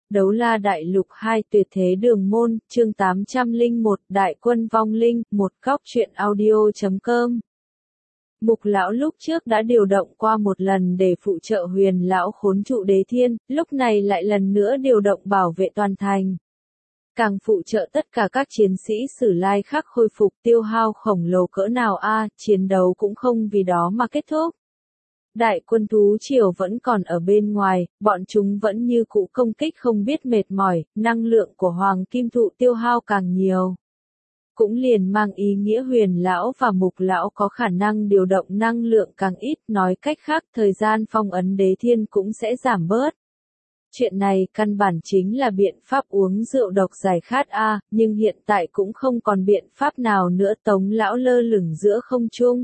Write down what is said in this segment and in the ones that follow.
Đấu La Đại Lục 2 Tuyệt Thế Đường Môn, chương 801, Đại Quân Vong Linh, một góc truyện audio.com. Mục lão lúc trước đã điều động qua một lần để phụ trợ Huyền lão khốn trụ Đế Thiên, lúc này lại lần nữa điều động bảo vệ toàn thành. Càng phụ trợ tất cả các chiến sĩ Sử Lai khác khôi phục, tiêu hao khổng lồ cỡ nào chiến đấu cũng không vì đó mà kết thúc. Đại quân thú triều vẫn còn ở bên ngoài, bọn chúng vẫn như cũ công kích không biết mệt mỏi, năng lượng của Hoàng Kim Thụ tiêu hao càng nhiều. Cũng liền mang ý nghĩa Huyền lão và Mục lão có khả năng điều động năng lượng càng ít, nói cách khác thời gian phong ấn Đế Thiên cũng sẽ giảm bớt. Chuyện này căn bản chính là biện pháp uống rượu độc giải khát nhưng hiện tại cũng không còn biện pháp nào nữa. Tống lão lơ lửng giữa không trung.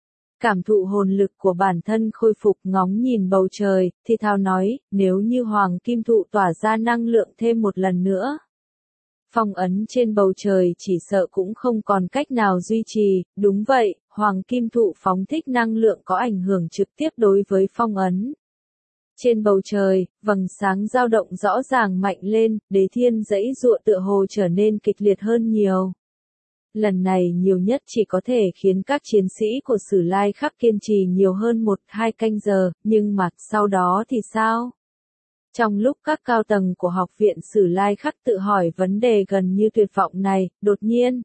Cảm thụ hồn lực của bản thân khôi phục, ngóng nhìn bầu trời, thì thào nói, nếu như Hoàng Kim Thụ tỏa ra năng lượng thêm một lần nữa. Phong ấn trên bầu trời chỉ sợ cũng không còn cách nào duy trì, đúng vậy, Hoàng Kim Thụ phóng thích năng lượng có ảnh hưởng trực tiếp đối với phong ấn. Trên bầu trời, vầng sáng dao động rõ ràng mạnh lên, Đế Thiên giãy giụa tựa hồ trở nên kịch liệt hơn nhiều. Lần này nhiều nhất chỉ có thể khiến các chiến sĩ của Sử Lai Khắc kiên trì nhiều hơn 1-2 canh giờ, nhưng mà sau đó thì sao? Trong lúc các cao tầng của học viện Sử Lai Khắc tự hỏi vấn đề gần như tuyệt vọng này, đột nhiên,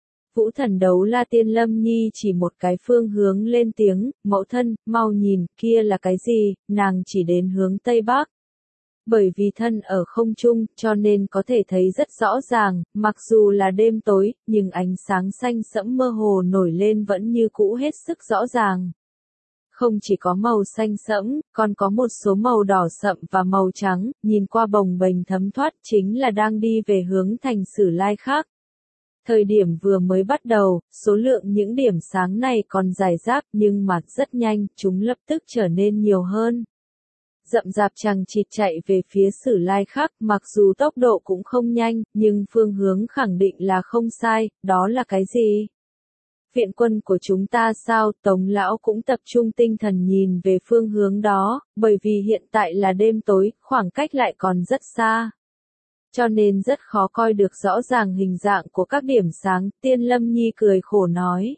Vũ Thần Đấu La Tiên Lâm Nhi chỉ một cái phương hướng lên tiếng, mẫu thân, mau nhìn, kia là cái gì, nàng chỉ đến hướng Tây Bắc. Bởi vì thân ở không trung, cho nên có thể thấy rất rõ ràng, mặc dù là đêm tối, nhưng ánh sáng xanh sẫm mơ hồ nổi lên vẫn như cũ hết sức rõ ràng. Không chỉ có màu xanh sẫm, còn có một số màu đỏ sậm và màu trắng, nhìn qua bồng bềnh thấm thoát chính là đang đi về hướng thành Sử Lai Khắc. Thời điểm vừa mới bắt đầu, số lượng những điểm sáng này còn rải rác nhưng mà rất nhanh, chúng lập tức trở nên nhiều hơn. Rậm rạp chằng chịt chạy về phía Sử Lai Khắc, mặc dù tốc độ cũng không nhanh, nhưng phương hướng khẳng định là không sai, đó là cái gì? Viện quân của chúng ta sao? Tống lão cũng tập trung tinh thần nhìn về phương hướng đó, bởi vì hiện tại là đêm tối, khoảng cách lại còn rất xa. Cho nên rất khó coi được rõ ràng hình dạng của các điểm sáng, Tiên Lâm Nhi cười khổ nói.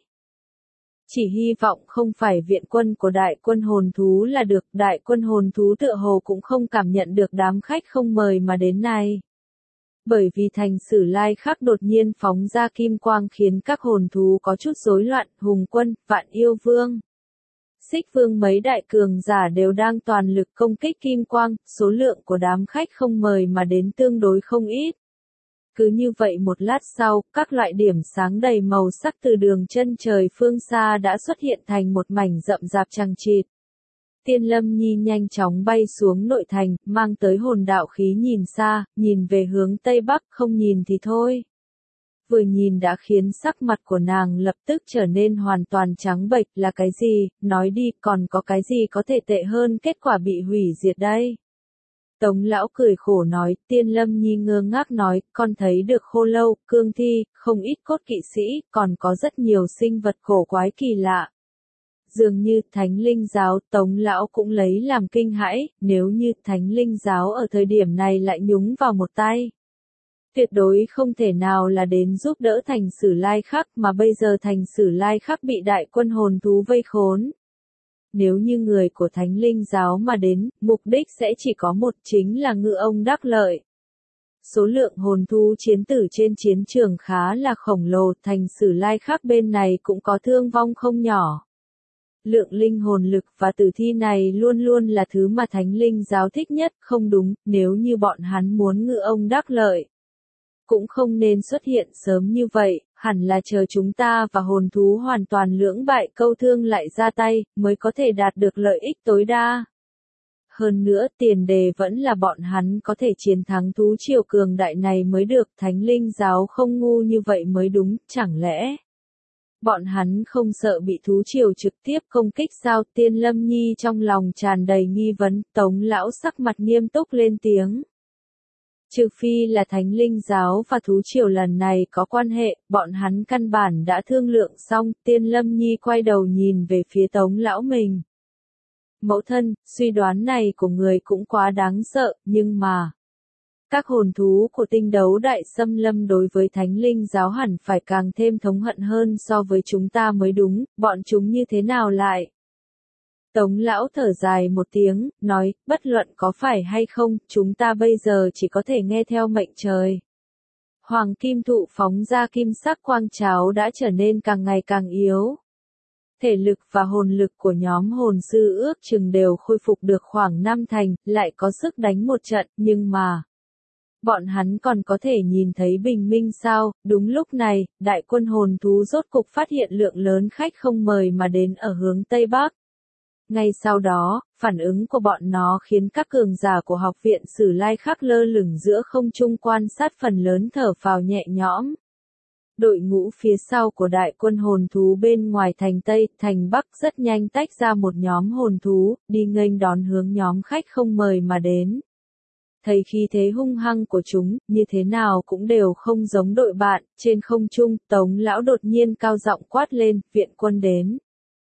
Chỉ hy vọng không phải viện quân của đại quân hồn thú là được, đại quân hồn thú tựa hồ cũng không cảm nhận được đám khách không mời mà đến này. Bởi vì thành Sử Lai Khắc đột nhiên phóng ra kim quang khiến các hồn thú có chút rối loạn, Hùng Quân, Vạn Yêu Vương, Xích Vương mấy đại cường giả đều đang toàn lực công kích kim quang, số lượng của đám khách không mời mà đến tương đối không ít. Cứ như vậy một lát sau, các loại điểm sáng đầy màu sắc từ đường chân trời phương xa đã xuất hiện thành một mảnh rậm rạp chằng chịt. Tiên Lâm Nhi nhanh chóng bay xuống nội thành, mang tới hồn đạo khí nhìn xa, nhìn về hướng Tây Bắc, không nhìn thì thôi. Vừa nhìn đã khiến sắc mặt của nàng lập tức trở nên hoàn toàn trắng bệch, là cái gì, nói đi, còn có cái gì có thể tệ hơn kết quả bị hủy diệt đây? Tống lão cười khổ nói, Tiên Lâm Nhi ngơ ngác nói, con thấy được khô lâu, cương thi, không ít cốt kỵ sĩ, còn có rất nhiều sinh vật cổ quái kỳ lạ. Dường như Thánh Linh Giáo, Tống lão cũng lấy làm kinh hãi, nếu như Thánh Linh Giáo ở thời điểm này lại nhúng vào một tay. Tuyệt đối không thể nào là đến giúp đỡ thành Sử Lai Khắc, mà bây giờ thành Sử Lai Khắc bị đại quân hồn thú vây khốn. Nếu như người của Thánh Linh Giáo mà đến, mục đích sẽ chỉ có một, chính là ngư ông đắc lợi. Số lượng hồn thú chiến tử trên chiến trường khá là khổng lồ, thành Sử Lai Khắc bên này cũng có thương vong không nhỏ. Lượng linh hồn lực và tử thi này luôn luôn là thứ mà Thánh Linh Giáo thích nhất, không đúng, nếu như bọn hắn muốn ngư ông đắc lợi. Cũng không nên xuất hiện sớm như vậy, hẳn là chờ chúng ta và hồn thú hoàn toàn lưỡng bại câu thương lại ra tay, mới có thể đạt được lợi ích tối đa. Hơn nữa tiền đề vẫn là bọn hắn có thể chiến thắng thú triều cường đại này mới được, Thánh Linh Giáo không ngu như vậy mới đúng, chẳng lẽ bọn hắn không sợ bị thú triều trực tiếp công kích sao? Tiên Lâm Nhi trong lòng tràn đầy nghi vấn, Tống lão sắc mặt nghiêm túc lên tiếng. Trừ phi là Thánh Linh Giáo và thú triều lần này có quan hệ, bọn hắn căn bản đã thương lượng xong. Tiên Lâm Nhi quay đầu nhìn về phía Tống lão mình. Mẫu thân, suy đoán này của người cũng quá đáng sợ, nhưng mà Các hồn thú của tinh đấu đại xâm lâm đối với thánh linh giáo hẳn phải càng thêm thống hận hơn so với chúng ta mới đúng, bọn chúng như thế nào lại? Tống lão thở dài một tiếng, nói, bất luận có phải hay không, chúng ta bây giờ chỉ có thể nghe theo mệnh trời. Hoàng kim thụ phóng ra kim sắc quang cháo đã trở nên càng ngày càng yếu. Thể lực và hồn lực của nhóm hồn sư ước chừng đều khôi phục được khoảng 5 thành, lại có sức đánh một trận, nhưng mà bọn hắn còn có thể nhìn thấy bình minh sao? Đúng lúc này, đại quân hồn thú rốt cục phát hiện lượng lớn khách không mời mà đến ở hướng Tây Bắc. Ngay sau đó, phản ứng của bọn nó khiến các cường giả của học viện Sử Lai Khắc lơ lửng giữa không trung quan sát phần lớn thở phào nhẹ nhõm. Đội ngũ phía sau của đại quân hồn thú bên ngoài thành Tây, thành Bắc rất nhanh tách ra một nhóm hồn thú, đi nghênh đón hướng nhóm khách không mời mà đến. Thấy khí thế hung hăng của chúng, như thế nào cũng đều không giống đội bạn, trên không trung, Tống lão đột nhiên cao giọng quát lên, viện quân đến.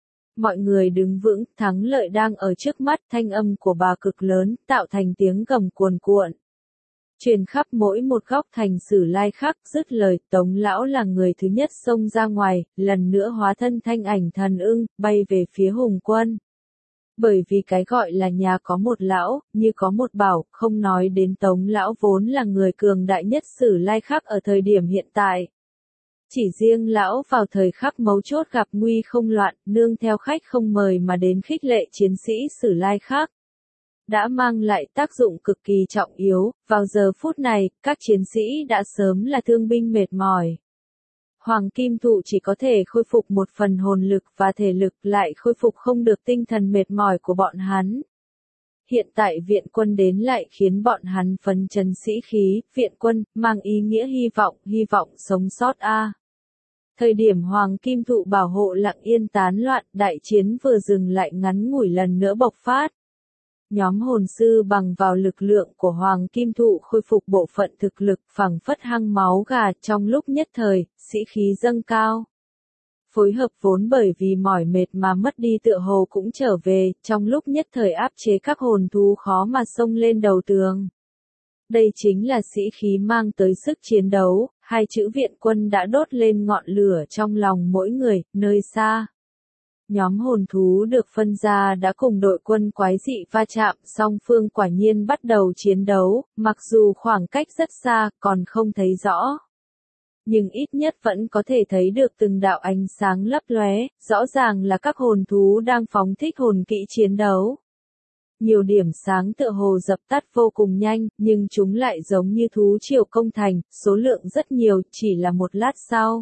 Mọi người đứng vững, thắng lợi đang ở trước mắt, thanh âm của bà cực lớn, tạo thành tiếng gầm cuồn cuộn. Truyền khắp mỗi một góc thành Sử Lai Khắc, dứt lời, Tống lão là người thứ nhất xông ra ngoài, lần nữa hóa thân thanh ảnh thần ưng, bay về phía Hùng quân. Bởi vì cái gọi là nhà có một lão, như có một bảo, không nói đến Tống lão vốn là người cường đại nhất Sử Lai Khắc ở thời điểm hiện tại. Chỉ riêng lão vào thời khắc mấu chốt gặp nguy không loạn, nương theo khách không mời mà đến khích lệ chiến sĩ Sử Lai Khắc, đã mang lại tác dụng cực kỳ trọng yếu. Vào giờ phút này, các chiến sĩ đã sớm là thương binh mệt mỏi. Hoàng kim thụ chỉ có thể khôi phục một phần hồn lực và thể lực, lại khôi phục không được tinh thần mệt mỏi của bọn hắn. Hiện tại viện quân đến lại khiến bọn hắn phấn chấn sĩ khí, viện quân, mang ý nghĩa hy vọng sống sót a. Thời điểm Hoàng kim thụ bảo hộ lặng yên tán loạn, đại chiến vừa dừng lại ngắn ngủi lần nữa bộc phát. Nhóm hồn sư bằng vào lực lượng của Hoàng kim thụ khôi phục bộ phận thực lực phẳng phất hăng máu gà, trong lúc nhất thời, sĩ khí dâng cao. Phối hợp vốn bởi vì mỏi mệt mà mất đi tựa hồ cũng trở về, trong lúc nhất thời áp chế các hồn thú khó mà xông lên đầu tường. Đây chính là sĩ khí mang tới sức chiến đấu, hai chữ viện quân đã đốt lên ngọn lửa trong lòng mỗi người, nơi xa. Nhóm hồn thú được phân ra đã cùng đội quân quái dị va chạm, song phương quả nhiên bắt đầu chiến đấu, mặc dù khoảng cách rất xa, còn không thấy rõ. Nhưng ít nhất vẫn có thể thấy được từng đạo ánh sáng lấp lóe, rõ ràng là các hồn thú đang phóng thích hồn kỹ chiến đấu. Nhiều điểm sáng tựa hồ dập tắt vô cùng nhanh, nhưng chúng lại giống như thú triều công thành, số lượng rất nhiều, chỉ là một lát sau.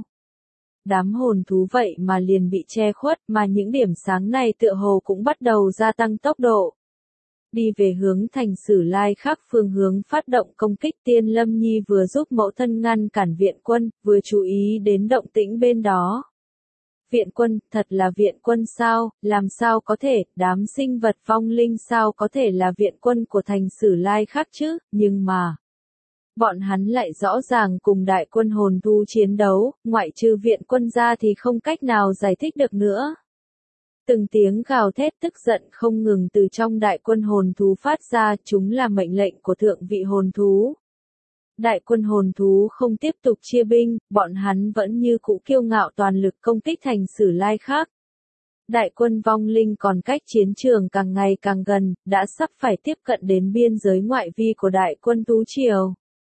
Đám hồn thú vậy mà liền bị che khuất, mà những điểm sáng này tựa hồ cũng bắt đầu gia tăng tốc độ. Đi về hướng thành Sử Lai Khắc, phương hướng phát động công kích. Tiên Lâm Nhi vừa giúp mẫu thân ngăn cản viện quân, vừa chú ý đến động tĩnh bên đó. Viện quân, thật là viện quân sao, làm sao có thể, đám sinh vật vong linh sao có thể là viện quân của thành Sử Lai Khắc chứ, nhưng mà bọn hắn lại rõ ràng cùng đại quân hồn thú chiến đấu, ngoại trừ viện quân ra thì không cách nào giải thích được nữa. Từng tiếng gào thét tức giận không ngừng từ trong đại quân hồn thú phát ra, chúng là mệnh lệnh của thượng vị hồn thú. Đại quân hồn thú không tiếp tục chia binh, bọn hắn vẫn như cũ kiêu ngạo toàn lực công kích thành Sử Lai Khắc. Đại quân vong linh còn cách chiến trường càng ngày càng gần, đã sắp phải tiếp cận đến biên giới ngoại vi của đại quân thú triều.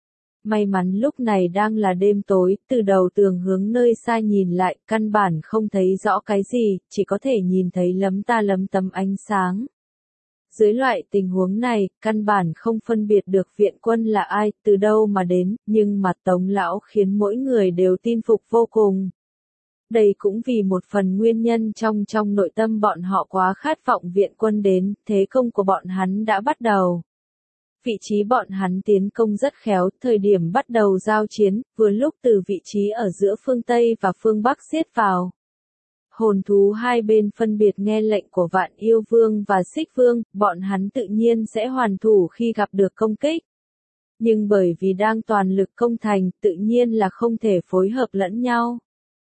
May mắn lúc này đang là đêm tối, từ đầu tường hướng nơi xa nhìn lại, căn bản không thấy rõ cái gì, chỉ có thể nhìn thấy lấm ta lấm tấm ánh sáng. Dưới loại tình huống này, căn bản không phân biệt được viện quân là ai, từ đâu mà đến, nhưng mà Tống lão khiến mỗi người đều tin phục vô cùng. Đây cũng vì một phần nguyên nhân trong nội tâm bọn họ quá khát vọng viện quân đến, thế công của bọn hắn đã bắt đầu. Vị trí bọn hắn tiến công rất khéo, thời điểm bắt đầu giao chiến, vừa lúc từ vị trí ở giữa phương Tây và phương Bắc xiết vào. Hồn thú hai bên phân biệt nghe lệnh của Vạn Yêu Vương và Xích Vương, bọn hắn tự nhiên sẽ hoàn thủ khi gặp được công kích. Nhưng bởi vì đang toàn lực công thành, tự nhiên là không thể phối hợp lẫn nhau.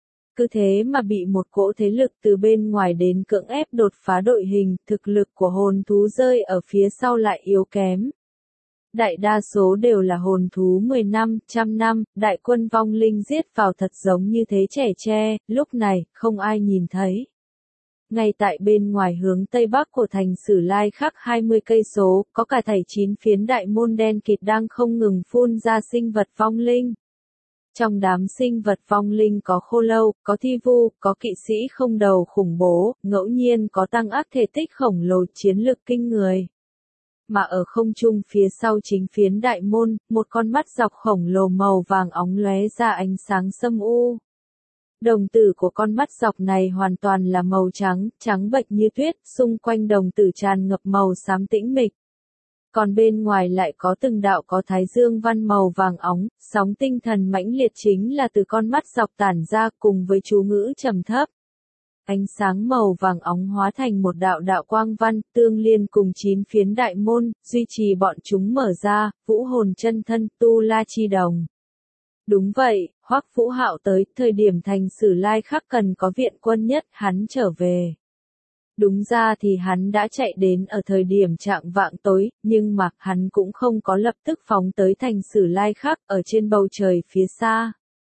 Cứ thế mà bị một cỗ thế lực từ bên ngoài đến cưỡng ép đột phá đội hình, thực lực của hồn thú rơi ở phía sau lại yếu kém. đại đa số đều là hồn thú 10 năm, trăm năm, đại quân vong linh giết vào thật giống như thế trẻ tre, lúc này, không ai nhìn thấy. Ngay tại bên ngoài hướng tây bắc của thành Sử Lai Khắc 20 cây số, có cả thảy 9 phiến đại môn đen kịt đang không ngừng phun ra sinh vật vong linh. Trong đám sinh vật vong linh có khô lâu, có thi vu, có kỵ sĩ không đầu khủng bố, ngẫu nhiên có tăng áp thể tích khổng lồ chiến lực kinh người. Mà ở không trung phía sau chính phiến đại môn, một con mắt dọc khổng lồ màu vàng óng lóe ra ánh sáng sâm u. Đồng tử của con mắt dọc này hoàn toàn là màu trắng, trắng bệch như tuyết, xung quanh đồng tử tràn ngập màu xám tĩnh mịch. Còn bên ngoài lại có từng đạo có thái dương văn màu vàng óng, sóng tinh thần mãnh liệt chính là từ con mắt dọc tản ra cùng với chú ngữ trầm thấp. Ánh sáng màu vàng óng hóa thành một đạo đạo quang văn, tương liên cùng 9 phiến đại môn, duy trì bọn chúng mở ra, vũ hồn chân thân, tu la chi đồng. Đúng vậy, Hoắc Vũ Hạo tới, thời điểm thành Sử Lai Khắc cần có viện quân nhất, hắn trở về. Đúng ra thì hắn đã chạy đến ở thời điểm chạng vạng tối, nhưng mà hắn cũng không có lập tức phóng tới thành Sử Lai Khắc ở trên bầu trời phía xa.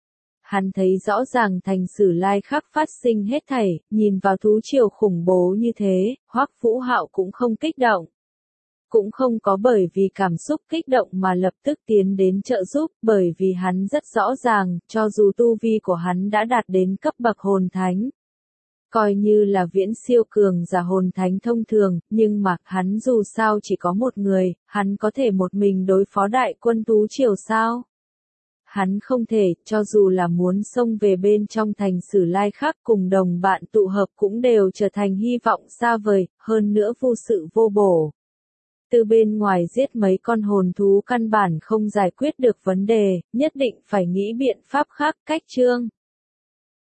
Hắn thấy rõ ràng thành Sử Lai Khắc phát sinh hết thảy, nhìn vào thú triều khủng bố như thế, Hoắc Vũ Hạo cũng không kích động. Cũng không có bởi vì cảm xúc kích động mà lập tức tiến đến trợ giúp, bởi vì hắn rất rõ ràng, cho dù tu vi của hắn đã đạt đến cấp bậc hồn thánh. Coi như là viễn siêu cường giả hồn thánh thông thường, nhưng mà hắn dù sao chỉ có một người, hắn có thể một mình đối phó đại quân thú triều sao? Hắn không thể, cho dù là muốn xông về bên trong thành Sử Lai Khắc cùng đồng bạn tụ hợp cũng đều trở thành hy vọng xa vời, hơn nữa vô sự vô bổ. Từ bên ngoài giết mấy con hồn thú căn bản không giải quyết được vấn đề, nhất định phải nghĩ biện pháp khác, cách chương.